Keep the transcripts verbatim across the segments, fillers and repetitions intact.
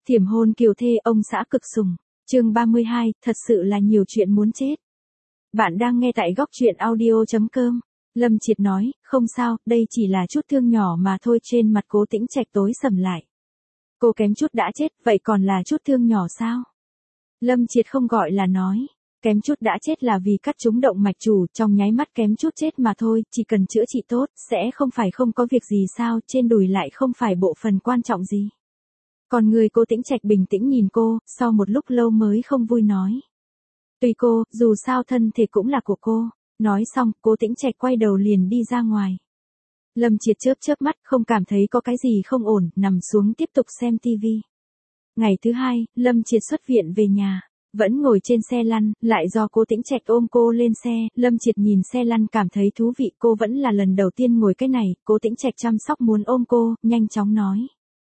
Thiểm hôn kiều thê ông xã cực sủng. Chương ba mươi hai, thật sự là nhiều chuyện muốn chết. Bạn đang nghe tại góc truyện audio chấm com. Lâm Triệt nói, không sao, đây chỉ là chút thương nhỏ mà thôi. Trên mặt Cố Tĩnh Trạch tối sầm lại. Cô kém chút đã chết, vậy còn là chút thương nhỏ sao? Lâm Triệt không gọi là nói. Kém chút đã chết là vì cắt trúng động mạch chủ, trong nháy mắt kém chút chết mà thôi, chỉ cần chữa trị tốt, sẽ không phải không có việc gì sao, trên đùi lại không phải bộ phận quan trọng gì. Còn người Cố Tĩnh Trạch bình tĩnh nhìn cô, sau một lúc lâu mới không vui nói. Tùy cô, dù sao thân thể cũng là của cô. Nói xong, Cố Tĩnh Trạch quay đầu liền đi ra ngoài. Lâm Triệt chớp chớp mắt, không cảm thấy có cái gì không ổn, nằm xuống tiếp tục xem tivi. Ngày thứ hai, Lâm Triệt xuất viện về nhà. Vẫn ngồi trên xe lăn, lại do Cố Tĩnh Trạch ôm cô lên xe, Lâm Triệt nhìn xe lăn cảm thấy thú vị, cô vẫn là lần đầu tiên ngồi cái này, Cố Tĩnh Trạch chăm sóc muốn ôm cô, nhanh chóng nói.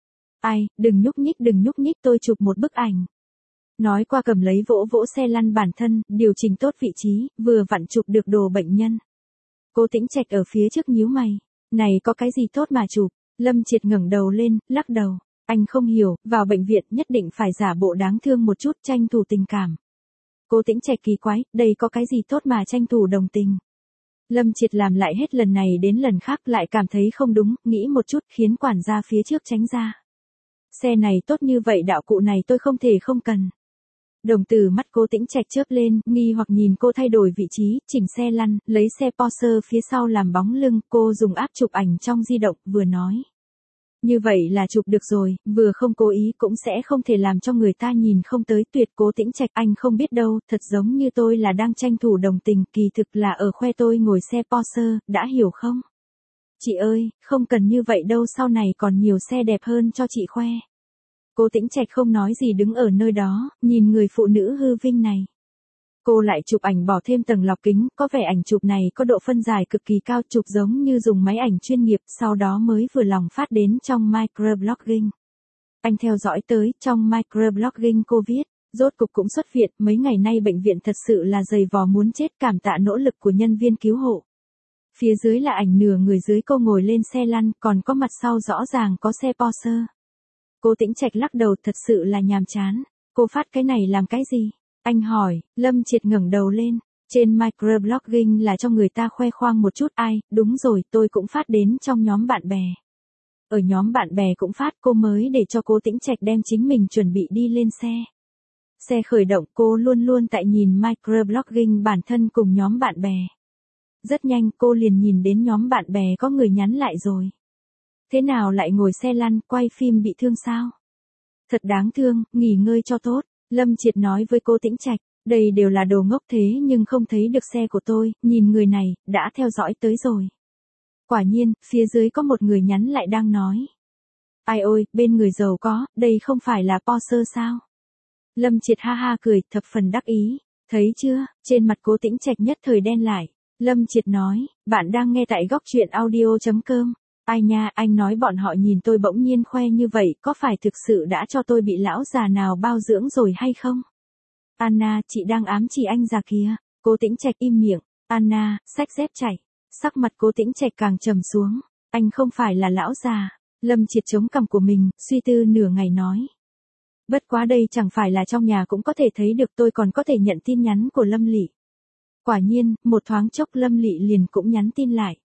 Ai, đừng nhúc nhích đừng nhúc nhích tôi chụp một bức ảnh. Nói qua cầm lấy vỗ vỗ xe lăn bản thân, điều chỉnh tốt vị trí, vừa vặn chụp được đồ bệnh nhân. Cố Tĩnh Trạch ở phía trước nhíu mày, này có cái gì tốt mà chụp, Lâm Triệt ngẩng đầu lên, lắc đầu. Anh không hiểu, vào bệnh viện nhất định phải giả bộ đáng thương một chút, tranh thủ tình cảm. Cố Tĩnh Trạch kỳ quái, đây có cái gì tốt mà tranh thủ đồng tình. Lâm Triệt làm lại hết lần này đến lần khác lại cảm thấy không đúng, nghĩ một chút khiến quản gia phía trước tránh ra. Xe này tốt như vậy đạo cụ này tôi không thể không cần. Đồng tử mắt Cố Tĩnh Trạch chớp lên, nghi hoặc nhìn cô thay đổi vị trí, chỉnh xe lăn, lấy xe Porsche phía sau làm bóng lưng, cô dùng áp chụp ảnh trong di động, vừa nói. Như vậy là chụp được rồi, vừa không cố ý cũng sẽ không thể làm cho người ta nhìn không tới. Tuyệt. Cố Tĩnh Trạch, anh không biết đâu, thật giống như tôi là đang tranh thủ đồng tình, kỳ thực là ở khoe tôi ngồi xe Porsche, đã hiểu không? Chị ơi, không cần như vậy đâu, sau này còn nhiều xe đẹp hơn cho chị khoe. Cố Tĩnh Trạch không nói gì đứng ở nơi đó, nhìn người phụ nữ hư vinh này. Cô lại chụp ảnh bỏ thêm tầng lọc kính, có vẻ ảnh chụp này có độ phân giải cực kỳ cao, chụp giống như dùng máy ảnh chuyên nghiệp, sau đó mới vừa lòng phát đến trong microblogging. Anh theo dõi tới, trong microblogging cô viết, rốt cục cũng xuất viện, mấy ngày nay bệnh viện thật sự là dày vò muốn chết, cảm tạ nỗ lực của nhân viên cứu hộ. Phía dưới là ảnh nửa người dưới cô ngồi lên xe lăn, còn có mặt sau rõ ràng có xe Porsche. Cố Tĩnh Trạch lắc đầu, thật sự là nhàm chán. Cô phát cái này làm cái gì? Anh hỏi. Lâm Triệt ngẩng đầu lên. Trên microblogging là cho người ta khoe khoang một chút. Ai, đúng rồi, tôi cũng phát đến trong nhóm bạn bè. Ở nhóm bạn bè cũng phát, cô mới để cho Cố Tĩnh Trạch đem chính mình chuẩn bị đi lên xe. Xe khởi động, cô luôn luôn tại nhìn microblogging bản thân cùng nhóm bạn bè. Rất nhanh cô liền nhìn đến nhóm bạn bè có người nhắn lại rồi. Thế nào lại ngồi xe lăn, quay phim bị thương sao? Thật đáng thương, nghỉ ngơi cho tốt. Lâm Triệt nói với Cố Tĩnh Trạch, đây đều là đồ ngốc thế nhưng không thấy được xe của tôi, nhìn người này, đã theo dõi tới rồi. Quả nhiên, phía dưới có một người nhắn lại đang nói. Ai ôi, bên người giàu có, đây không phải là Porsche sao? Lâm Triệt ha ha cười, thập phần đắc ý. Thấy chưa, trên mặt Cố Tĩnh Trạch nhất thời đen lại. Lâm Triệt nói, bạn đang nghe tại góc truyện audio chấm com. Ai nha, anh nói bọn họ nhìn tôi bỗng nhiên khoe như vậy, có phải thực sự đã cho tôi bị lão già nào bao dưỡng rồi hay không? Anna, chị đang ám chỉ anh già kìa. Cố Tĩnh Trạch im miệng. Anna, xách dép chạy. Sắc mặt Cố Tĩnh Trạch càng trầm xuống. Anh không phải là lão già. Lâm Triệt chống cằm của mình, suy tư nửa ngày nói. Bất quá đây chẳng phải là trong nhà cũng có thể thấy được, tôi còn có thể nhận tin nhắn của Lâm Lị. Quả nhiên, một thoáng chốc Lâm Lị liền cũng nhắn tin lại.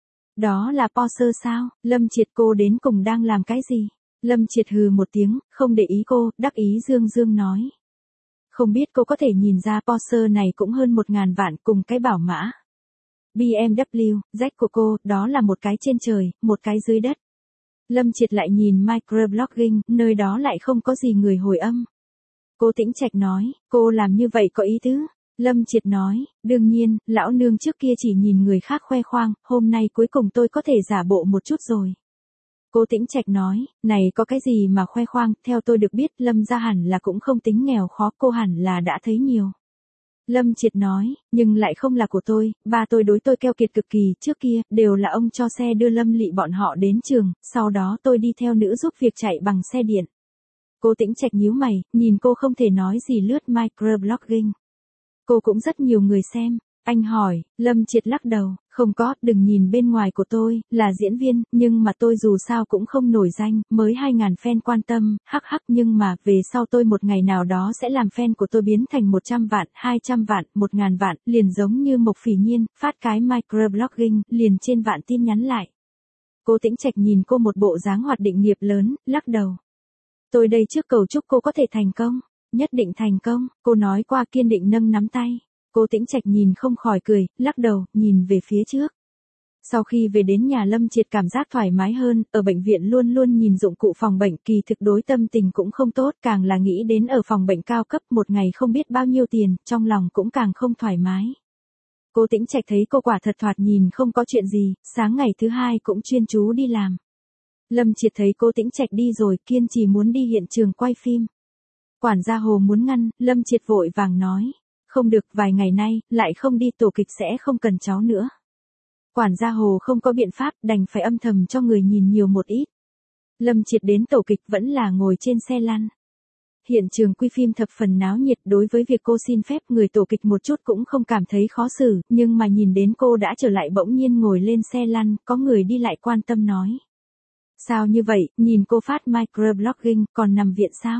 Đó là Porsche sao? Lâm Triệt, cô đến cùng đang làm cái gì? Lâm Triệt hừ một tiếng, không để ý cô, đắc ý dương dương nói. Không biết cô có thể nhìn ra Porsche này cũng hơn một ngàn vạn cùng cái bảo mã. bê em vê, rách của cô, đó là một cái trên trời, một cái dưới đất. Lâm Triệt lại nhìn microblogging, nơi đó lại không có gì người hồi âm. Cố Tĩnh Trạch nói, cô làm như vậy có ý tứ? Lâm Triệt nói, đương nhiên, lão nương trước kia chỉ nhìn người khác khoe khoang, hôm nay cuối cùng tôi có thể giả bộ một chút rồi. Cố Tĩnh Trạch nói, này có cái gì mà khoe khoang, theo tôi được biết Lâm gia hẳn là cũng không tính nghèo khó, cô hẳn là đã thấy nhiều. Lâm Triệt nói, nhưng lại không là của tôi, ba tôi đối tôi keo kiệt cực kỳ, trước kia, đều là ông cho xe đưa Lâm Lị bọn họ đến trường, sau đó tôi đi theo nữ giúp việc chạy bằng xe điện. Cố Tĩnh Trạch nhíu mày, nhìn cô không thể nói gì lướt microblogging. Cô cũng rất nhiều người xem. Anh hỏi, Lâm Triệt lắc đầu, không có, đừng nhìn bên ngoài của tôi, là diễn viên, nhưng mà tôi dù sao cũng không nổi danh, mới hai ngàn fan quan tâm, hắc hắc, nhưng mà, về sau tôi một ngày nào đó sẽ làm fan của tôi biến thành một trăm vạn, hai trăm vạn, một ngàn vạn, liền giống như Mộc Phỉ Nhiên, phát cái microblogging, liền trên vạn tin nhắn lại. Cố Tĩnh Trạch nhìn cô một bộ dáng hoạt định nghiệp lớn, lắc đầu. Tôi đây trước cầu chúc cô có thể thành công, nhất định thành công, cô nói qua kiên định nâng nắm tay. Cố Tĩnh Trạch nhìn không khỏi cười, lắc đầu, nhìn về phía trước. Sau khi về đến nhà Lâm Triệt cảm giác thoải mái hơn, ở bệnh viện luôn luôn nhìn dụng cụ phòng bệnh, kỳ thực đối tâm tình cũng không tốt, càng là nghĩ đến ở phòng bệnh cao cấp một ngày không biết bao nhiêu tiền, trong lòng cũng càng không thoải mái. Cố Tĩnh Trạch thấy cô quả thật thoạt nhìn không có chuyện gì, sáng ngày thứ hai cũng chuyên chú đi làm. Lâm Triệt thấy Cố Tĩnh Trạch đi rồi, kiên trì muốn đi hiện trường quay phim. Quản gia Hồ muốn ngăn, Lâm Triệt vội vàng nói. Không được, vài ngày nay, lại không đi tổ kịch sẽ không cần cháu nữa. Quản gia Hồ không có biện pháp, đành phải âm thầm cho người nhìn nhiều một ít. Lâm Triệt đến tổ kịch vẫn là ngồi trên xe lăn. Hiện trường quay phim thập phần náo nhiệt, đối với việc cô xin phép người tổ kịch một chút cũng không cảm thấy khó xử, nhưng mà nhìn đến cô đã trở lại bỗng nhiên ngồi lên xe lăn, có người đi lại quan tâm nói. Sao như vậy, nhìn cô phát microblogging, còn nằm viện sao?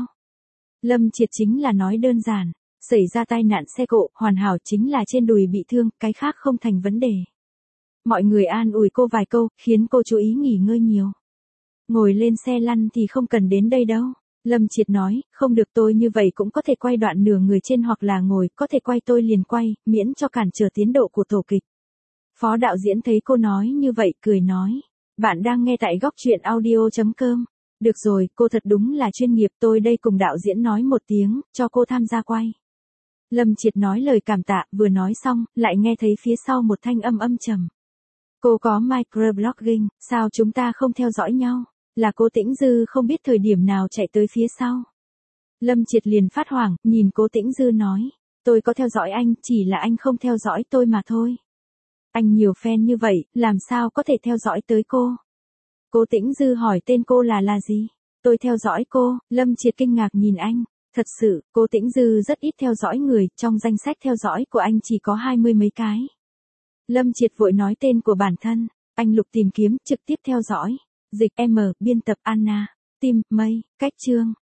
Lâm Triệt chính là nói đơn giản. Xảy ra tai nạn xe cộ, hoàn hảo chính là trên đùi bị thương, cái khác không thành vấn đề. Mọi người an ủi cô vài câu, khiến cô chú ý nghỉ ngơi nhiều. Ngồi lên xe lăn thì không cần đến đây đâu. Lâm Triệt nói, không được, tôi như vậy cũng có thể quay đoạn nửa người trên hoặc là ngồi, có thể quay tôi liền quay, miễn cho cản trở tiến độ của tổ kịch. Phó đạo diễn thấy cô nói như vậy, cười nói. Bạn đang nghe tại góc truyện audio chấm com. Được rồi, cô thật đúng là chuyên nghiệp, tôi đây cùng đạo diễn nói một tiếng, cho cô tham gia quay. Lâm Triệt nói lời cảm tạ, vừa nói xong, lại nghe thấy phía sau một thanh âm âm trầm. Cô có microblogging, sao chúng ta không theo dõi nhau? Là Cố Tĩnh Dư không biết thời điểm nào chạy tới phía sau. Lâm Triệt liền phát hoảng, nhìn Cố Tĩnh Dư nói. Tôi có theo dõi anh, chỉ là anh không theo dõi tôi mà thôi. Anh nhiều fan như vậy, làm sao có thể theo dõi tới cô? Cố Tĩnh Dư hỏi tên cô là là gì? Tôi theo dõi cô, Lâm Triệt kinh ngạc nhìn anh. Thật sự, Cố Tĩnh Dư rất ít theo dõi người, trong danh sách theo dõi của anh chỉ có hai mươi mấy cái. Lâm Triệt vội nói tên của bản thân, anh lục tìm kiếm, trực tiếp theo dõi. Dịch M, biên tập Anna, Tim, Mây, Cách Chương.